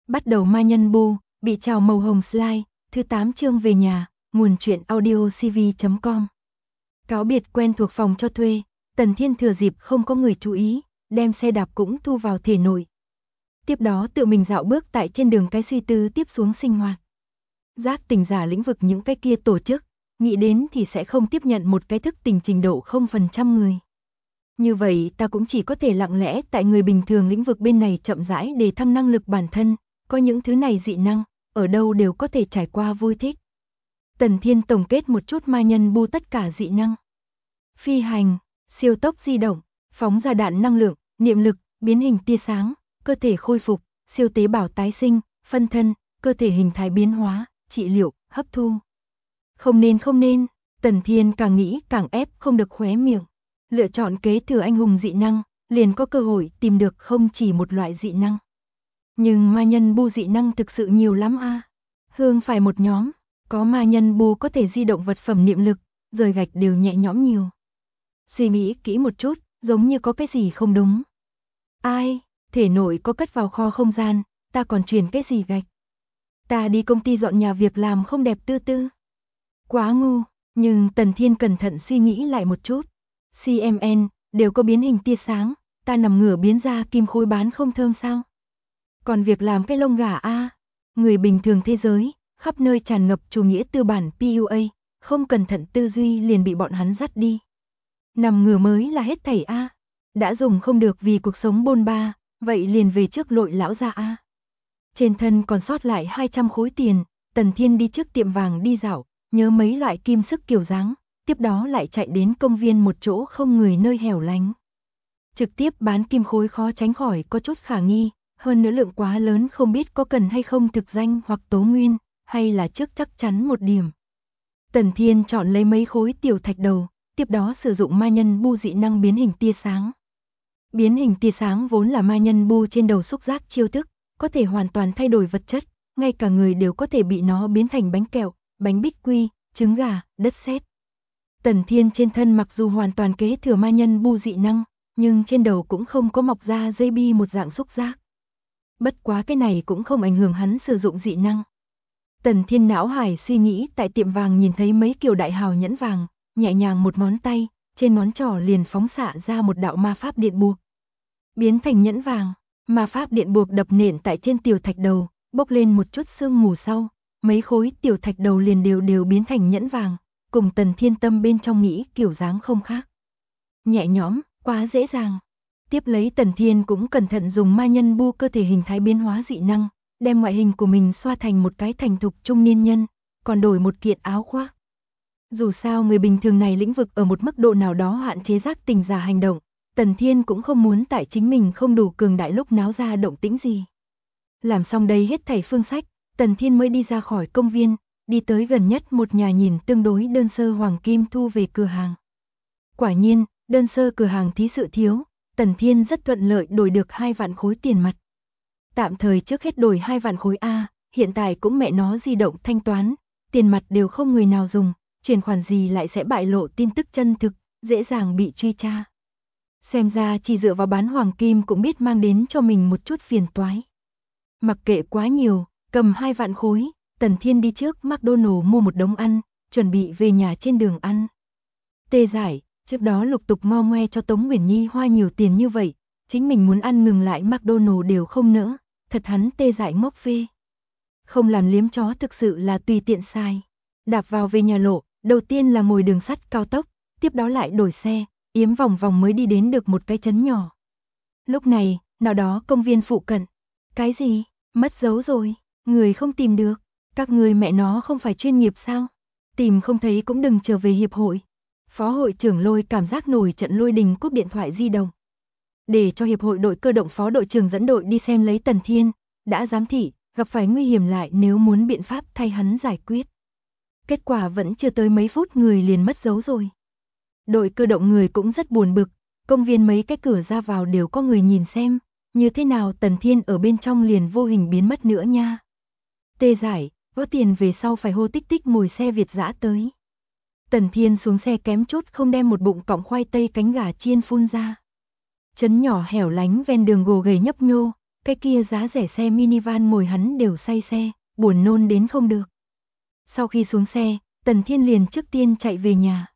Bắt đầu ma nhân bu, bị trào màu hồng slide, thứ 8 chương về nhà, nguồn truyện audio cv.com. Cáo biệt quen thuộc phòng cho thuê, Tần Thiên thừa dịp không có người chú ý, đem xe đạp cũng thu vào thể nội. Tiếp đó tự mình dạo bước tại trên đường cái suy tư tiếp xuống sinh hoạt. Giác tỉnh giả lĩnh vực những cái kia tổ chức, nghĩ đến thì sẽ không tiếp nhận một cái thức tỉnh trình độ 0% người. Như vậy ta cũng chỉ có thể lặng lẽ tại người bình thường lĩnh vực bên này chậm rãi để thăm năng lực bản thân, có những thứ này dị năng, ở đâu đều có thể trải qua vui thích. Tần Thiên tổng kết một chút ma nhân bu tất cả dị năng. Phi hành, siêu tốc di động, phóng ra đạn năng lượng, niệm lực, biến hình tia sáng, cơ thể khôi phục, siêu tế bào tái sinh, phân thân, cơ thể hình thái biến hóa, trị liệu, hấp thu. Không nên, Tần Thiên càng nghĩ càng ép không được khóe miệng. Lựa chọn kế thừa anh hùng dị năng, liền có cơ hội tìm được không chỉ một loại dị năng. Nhưng ma nhân bu dị năng thực sự nhiều lắm a. Hương phải một nhóm, có ma nhân bu có thể di động vật phẩm niệm lực, rời gạch đều nhẹ nhõm nhiều. Suy nghĩ kỹ một chút, giống như có cái gì không đúng. Ai, thể nội có cất vào kho không gian, ta còn truyền cái gì gạch. Ta đi công ty dọn nhà việc làm không đẹp tư tư. Quá ngu, nhưng Tần Thiên cẩn thận suy nghĩ lại một chút. CMN, đều có biến hình tia sáng, ta nằm ngửa biến ra kim khối bán không thơm sao? Còn việc làm cái lông gà a, người bình thường thế giới, khắp nơi tràn ngập chủ nghĩa tư bản PUA, không cẩn thận tư duy liền bị bọn hắn dắt đi. Nằm ngửa mới là hết thảy a, đã dùng không được vì cuộc sống bôn ba, vậy liền về trước lội lão ra a. Trên thân còn sót lại 200 khối tiền, Tần Thiên đi trước tiệm vàng đi dạo, nhớ mấy loại kim sức kiểu dáng. Tiếp đó lại chạy đến công viên một chỗ không người nơi hẻo lánh. Trực tiếp bán kim khối khó tránh khỏi có chút khả nghi, hơn nữa lượng quá lớn không biết có cần hay không thực danh hoặc tố nguyên, hay là trước chắc chắn một điểm. Tần Thiên chọn lấy mấy khối tiểu thạch đầu, tiếp đó sử dụng ma nhân bu dị năng biến hình tia sáng. Biến hình tia sáng vốn là ma nhân bu trên đầu xúc giác chiêu thức, có thể hoàn toàn thay đổi vật chất, ngay cả người đều có thể bị nó biến thành bánh kẹo, bánh bích quy, trứng gà, đất sét. Tần Thiên trên thân mặc dù hoàn toàn kế thừa ma nhân bu dị năng, nhưng trên đầu cũng không có mọc ra dây bi một dạng xúc giác. Bất quá cái này cũng không ảnh hưởng hắn sử dụng dị năng. Tần Thiên não hải suy nghĩ tại tiệm vàng nhìn thấy mấy kiểu đại hào nhẫn vàng, nhẹ nhàng một ngón tay, trên ngón trỏ liền phóng xạ ra một đạo ma pháp điện buộc. Biến thành nhẫn vàng, ma pháp điện buộc đập nện tại trên tiểu thạch đầu, bốc lên một chút sương mù sau, mấy khối tiểu thạch đầu liền đều biến thành nhẫn vàng. Cùng Tần Thiên tâm bên trong nghĩ kiểu dáng không khác. Nhẹ nhõm, quá dễ dàng. Tiếp lấy Tần Thiên cũng cẩn thận dùng ma nhân bu cơ thể hình thái biến hóa dị năng, đem ngoại hình của mình xoa thành một cái thành thục trung niên nhân, còn đổi một kiện áo khoác. Dù sao người bình thường này lĩnh vực ở một mức độ nào đó hạn chế giác tỉnh giả hành động, Tần Thiên cũng không muốn tại chính mình không đủ cường đại lúc náo ra động tĩnh gì. Làm xong đây hết thảy phương sách, Tần Thiên mới đi ra khỏi công viên, đi tới gần nhất một nhà nhìn tương đối đơn sơ hoàng kim thu về cửa hàng. Quả nhiên, đơn sơ cửa hàng thí sự thiếu, Tần Thiên rất thuận lợi đổi được 2 vạn khối tiền mặt. Tạm thời trước hết đổi 2 vạn khối A, hiện tại cũng mẹ nó di động thanh toán, tiền mặt đều không người nào dùng, chuyển khoản gì lại sẽ bại lộ tin tức chân thực, dễ dàng bị truy tra. Xem ra chỉ dựa vào bán hoàng kim cũng biết mang đến cho mình một chút phiền toái. Mặc kệ quá nhiều, cầm 2 vạn khối, Tần Thiên đi trước McDonald mua một đống ăn, chuẩn bị về nhà trên đường ăn. Tê Giải, trước đó lục tục ngo ngoe cho Tống Nguyễn Nhi hoa nhiều tiền như vậy, chính mình muốn ăn ngừng lại McDonald đều không nỡ, thật hắn Tê Giải ngốc phê. Không làm liếm chó thực sự là tùy tiện sai. Đạp vào về nhà lộ, đầu tiên là ngồi đường sắt cao tốc, tiếp đó lại đổi xe, yếm vòng vòng mới đi đến được một cái trấn nhỏ. Lúc này, nào đó công viên phụ cận. Cái gì? Mất dấu rồi, người không tìm được. Các người mẹ nó không phải chuyên nghiệp sao? Tìm không thấy cũng đừng trở về hiệp hội. Phó hội trưởng Lôi cảm giác nổi trận lôi đình cúp điện thoại di động. Để cho hiệp hội đội cơ động phó đội trưởng dẫn đội đi xem lấy Tần Thiên, đã giám thị, gặp phải nguy hiểm lại nếu muốn biện pháp thay hắn giải quyết. Kết quả vẫn chưa tới mấy phút người liền mất dấu rồi. Đội cơ động người cũng rất buồn bực, công viên mấy cái cửa ra vào đều có người nhìn xem, như thế nào Tần Thiên ở bên trong liền vô hình biến mất nữa nha. Tê Giải, có tiền về sau phải hô tích tích ngồi xe Việt dã tới. Tần Thiên xuống xe kém chút không đem một bụng cọng khoai tây cánh gà chiên phun ra. Trấn nhỏ hẻo lánh ven đường gồ ghề nhấp nhô, Cái kia giá rẻ xe minivan ngồi hắn đều say xe, buồn nôn đến không được. Sau khi xuống xe, Tần Thiên liền trước tiên chạy về nhà.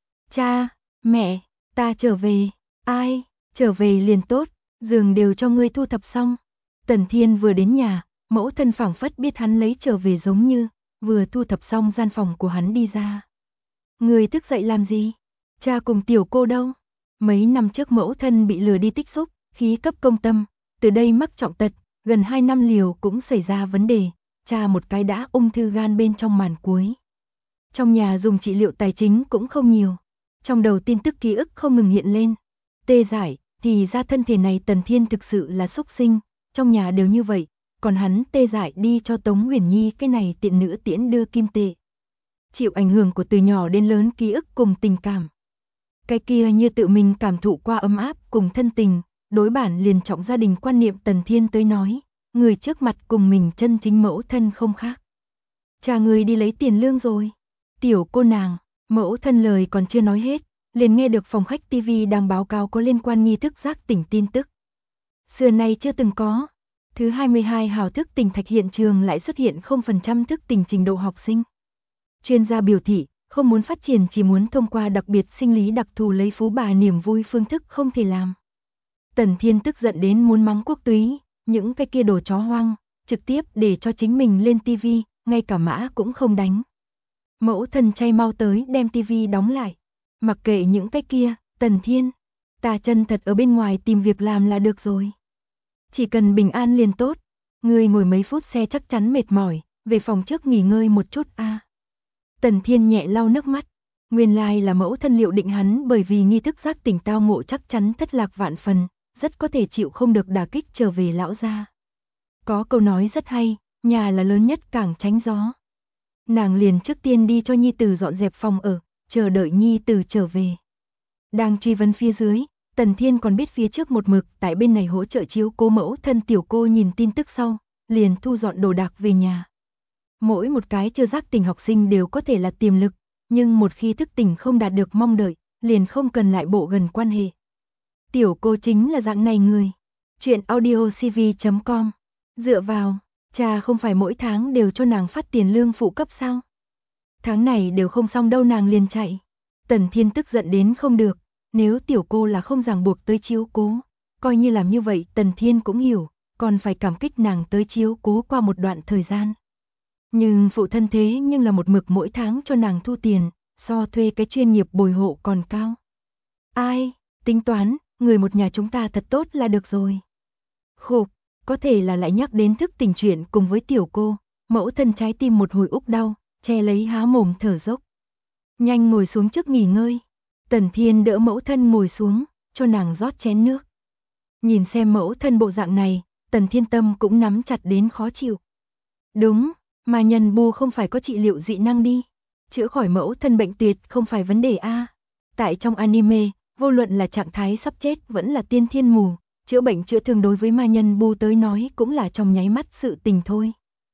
Cha, mẹ, ta trở về. Ai, trở về liền tốt, giường đều cho ngươi thu thập xong. Tần Thiên vừa đến nhà, mẫu thân phảng phất biết hắn lấy trở về giống như, vừa thu thập xong gian phòng của hắn đi ra. Ngươi thức dậy làm gì? Cha cùng tiểu cô đâu? Mấy năm trước mẫu thân bị lừa đi tích xúc, khí cấp công tâm, từ đây mắc trọng tật, gần 2 năm liều cũng xảy ra vấn đề, cha một cái đã ung thư gan bên trong màn cuối. Trong nhà dùng trị liệu tài chính cũng không nhiều, trong đầu tin tức ký ức không ngừng hiện lên. Tê dại, thì ra thân thể này Tần Thiên thực sự là xúc sinh, trong nhà đều như vậy, còn hắn tê dại đi cho Tống Huyền Nhi cái này tiện nữ tiễn đưa kim tệ. Chịu ảnh hưởng của từ nhỏ đến lớn ký ức cùng tình cảm. Cái kia như tự mình cảm thụ qua ấm áp cùng thân tình, đối bản liền trọng gia đình quan niệm Tần Thiên tới nói, người trước mặt cùng mình chân chính mẫu thân không khác. Cha người đi lấy tiền lương rồi. Tiểu cô nàng, mẫu thân lời còn chưa nói hết, liền nghe được phòng khách TV đang báo cáo có liên quan nghi thức giác tỉnh tin tức. Xưa nay chưa từng có. Thứ 22 hào thức tỉnh thạch hiện trường lại xuất hiện 0% thức tỉnh trình độ học sinh. Chuyên gia biểu thị, không muốn phát triển chỉ muốn thông qua đặc biệt sinh lý đặc thù lấy phú bà niềm vui phương thức không thể làm. Tần Thiên tức giận đến muốn mắng Quốc Túy, những cái kia đồ chó hoang, trực tiếp để cho chính mình lên TV, ngay cả mã cũng không đánh. Mẫu thân chay mau tới đem TV đóng lại. Mặc kệ những cái kia, Tần Thiên, ta chân thật ở bên ngoài tìm việc làm là được rồi. Chỉ cần bình an liền tốt, ngươi ngồi mấy phút xe chắc chắn mệt mỏi, về phòng trước nghỉ ngơi một chút a. Tần Thiên nhẹ lau nước mắt, nguyên lai là mẫu thân liệu định hắn bởi vì nghi thức giác tỉnh tao ngộ chắc chắn thất lạc vạn phần, rất có thể chịu không được đả kích trở về lão gia. Có câu nói rất hay, nhà là lớn nhất càng tránh gió. Nàng liền trước tiên đi cho nhi tử dọn dẹp phòng ở, chờ đợi nhi tử trở về. Đang truy vấn phía dưới, Tần Thiên còn biết phía trước một mực tại bên này hỗ trợ chiếu cố mẫu thân tiểu cô nhìn tin tức sau, liền thu dọn đồ đạc về nhà. Mỗi một cái chưa giác tỉnh học sinh đều có thể là tiềm lực, nhưng một khi thức tỉnh không đạt được mong đợi, liền không cần lại bộ gần quan hệ. Tiểu cô chính là dạng này người. Chuyện audiocv.com. Dựa vào, cha không phải mỗi tháng đều cho nàng phát tiền lương phụ cấp sao? Tháng này đều không xong đâu nàng liền chạy. Tần Thiên tức giận đến không được, nếu tiểu cô là không ràng buộc tới chiếu cố, coi như làm như vậy Tần Thiên cũng hiểu, còn phải cảm kích nàng tới chiếu cố qua một đoạn thời gian. Nhưng phụ thân thế nhưng là một mực mỗi tháng cho nàng thu tiền, so thuê cái chuyên nghiệp bồi hộ còn cao. Ai, tính toán, người một nhà chúng ta thật tốt là được rồi. Khục, có thể là lại nhắc đến thức tỉnh chuyện cùng với tiểu cô, mẫu thân trái tim một hồi úc đau, che lấy há mồm thở dốc. Nhanh ngồi xuống trước nghỉ ngơi. Tần Thiên đỡ mẫu thân ngồi xuống, cho nàng rót chén nước. Nhìn xem mẫu thân bộ dạng này, Tần Thiên tâm cũng nắm chặt đến khó chịu. Đúng, mà nhân bu không phải có trị liệu dị năng đi. Chữa khỏi mẫu thân bệnh tuyệt không phải vấn đề a. Tại trong anime, vô luận là trạng thái sắp chết vẫn là tiên thiên mù, chữa bệnh chữa thương đối với ma nhân bu tới nói cũng là trong nháy mắt sự tình thôi.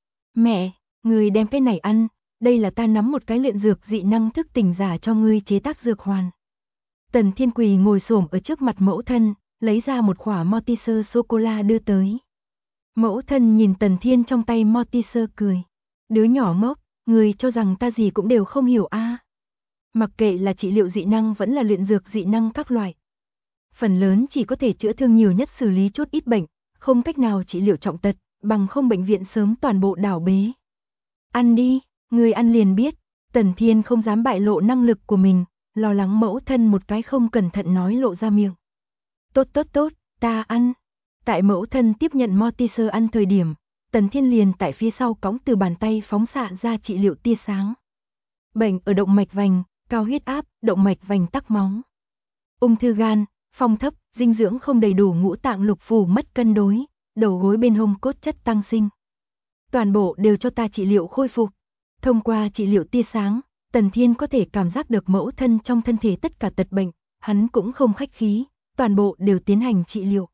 Mẹ, người đem cái này ăn, đây là ta nắm một cái luyện dược dị năng thức tỉnh giả cho ngươi chế tác dược hoàn. Tần Thiên Quỳ ngồi xổm ở trước mặt mẫu thân, lấy ra một quả Mortiser sô-cô-la đưa tới. Mẫu thân nhìn Tần Thiên trong tay Mortiser cười. Đứa nhỏ ngốc, người cho rằng ta gì cũng đều không hiểu a. Mặc kệ là trị liệu dị năng vẫn là luyện dược dị năng các loại. Phần lớn chỉ có thể chữa thương nhiều nhất xử lý chút ít bệnh, không cách nào trị liệu trọng tật, bằng không bệnh viện sớm toàn bộ đảo bế. Ăn đi, người ăn liền biết. Tần Thiên không dám bại lộ năng lực của mình, lo lắng mẫu thân một cái không cẩn thận nói lộ ra miệng. Tốt tốt tốt, ta ăn. Tại mẫu thân tiếp nhận Mortiser ăn thời điểm, Tần Thiên liền tại phía sau cõng từ bàn tay phóng xạ ra trị liệu tia sáng. Bệnh ở động mạch vành, cao huyết áp, động mạch vành tắc máu. Ung thư gan, phong thấp, dinh dưỡng không đầy đủ ngũ tạng lục phủ mất cân đối, đầu gối bên hông cốt chất tăng sinh. Toàn bộ đều cho ta trị liệu khôi phục. Thông qua trị liệu tia sáng, Tần Thiên có thể cảm giác được mẫu thân trong thân thể tất cả tật bệnh, hắn cũng không khách khí, toàn bộ đều tiến hành trị liệu.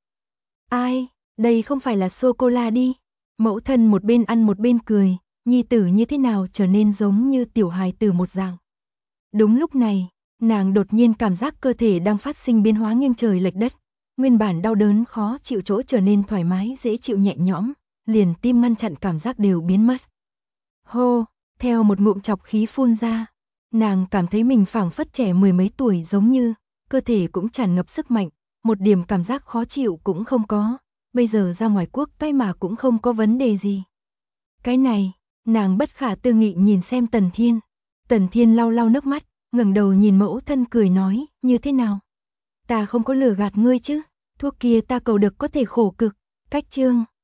Ai, đây không phải là sô-cô-la đi. Mẫu thân một bên ăn một bên cười, nhi tử như thế nào trở nên giống như tiểu hài tử một dạng. Đúng lúc này, nàng đột nhiên cảm giác cơ thể đang phát sinh biến hóa nghiêng trời lệch đất, Nguyên bản đau đớn khó chịu chỗ trở nên thoải mái dễ chịu nhẹ nhõm, liền tim ngăn chặn cảm giác đều biến mất. Hô, theo một ngụm chọc khí phun ra, nàng cảm thấy mình phảng phất trẻ mười mấy tuổi giống như, cơ thể cũng tràn ngập sức mạnh, một điểm cảm giác khó chịu cũng không có, bây giờ ra ngoài quốc cái mà cũng không có vấn đề gì. Cái này, nàng bất khả tư nghị nhìn xem Tần Thiên. Tần Thiên lau lau nước mắt, ngẩng đầu nhìn mẫu thân cười nói, như thế nào? Ta không có lừa gạt ngươi chứ, thuốc kia ta cầu được có thể khổ cực, cách chương.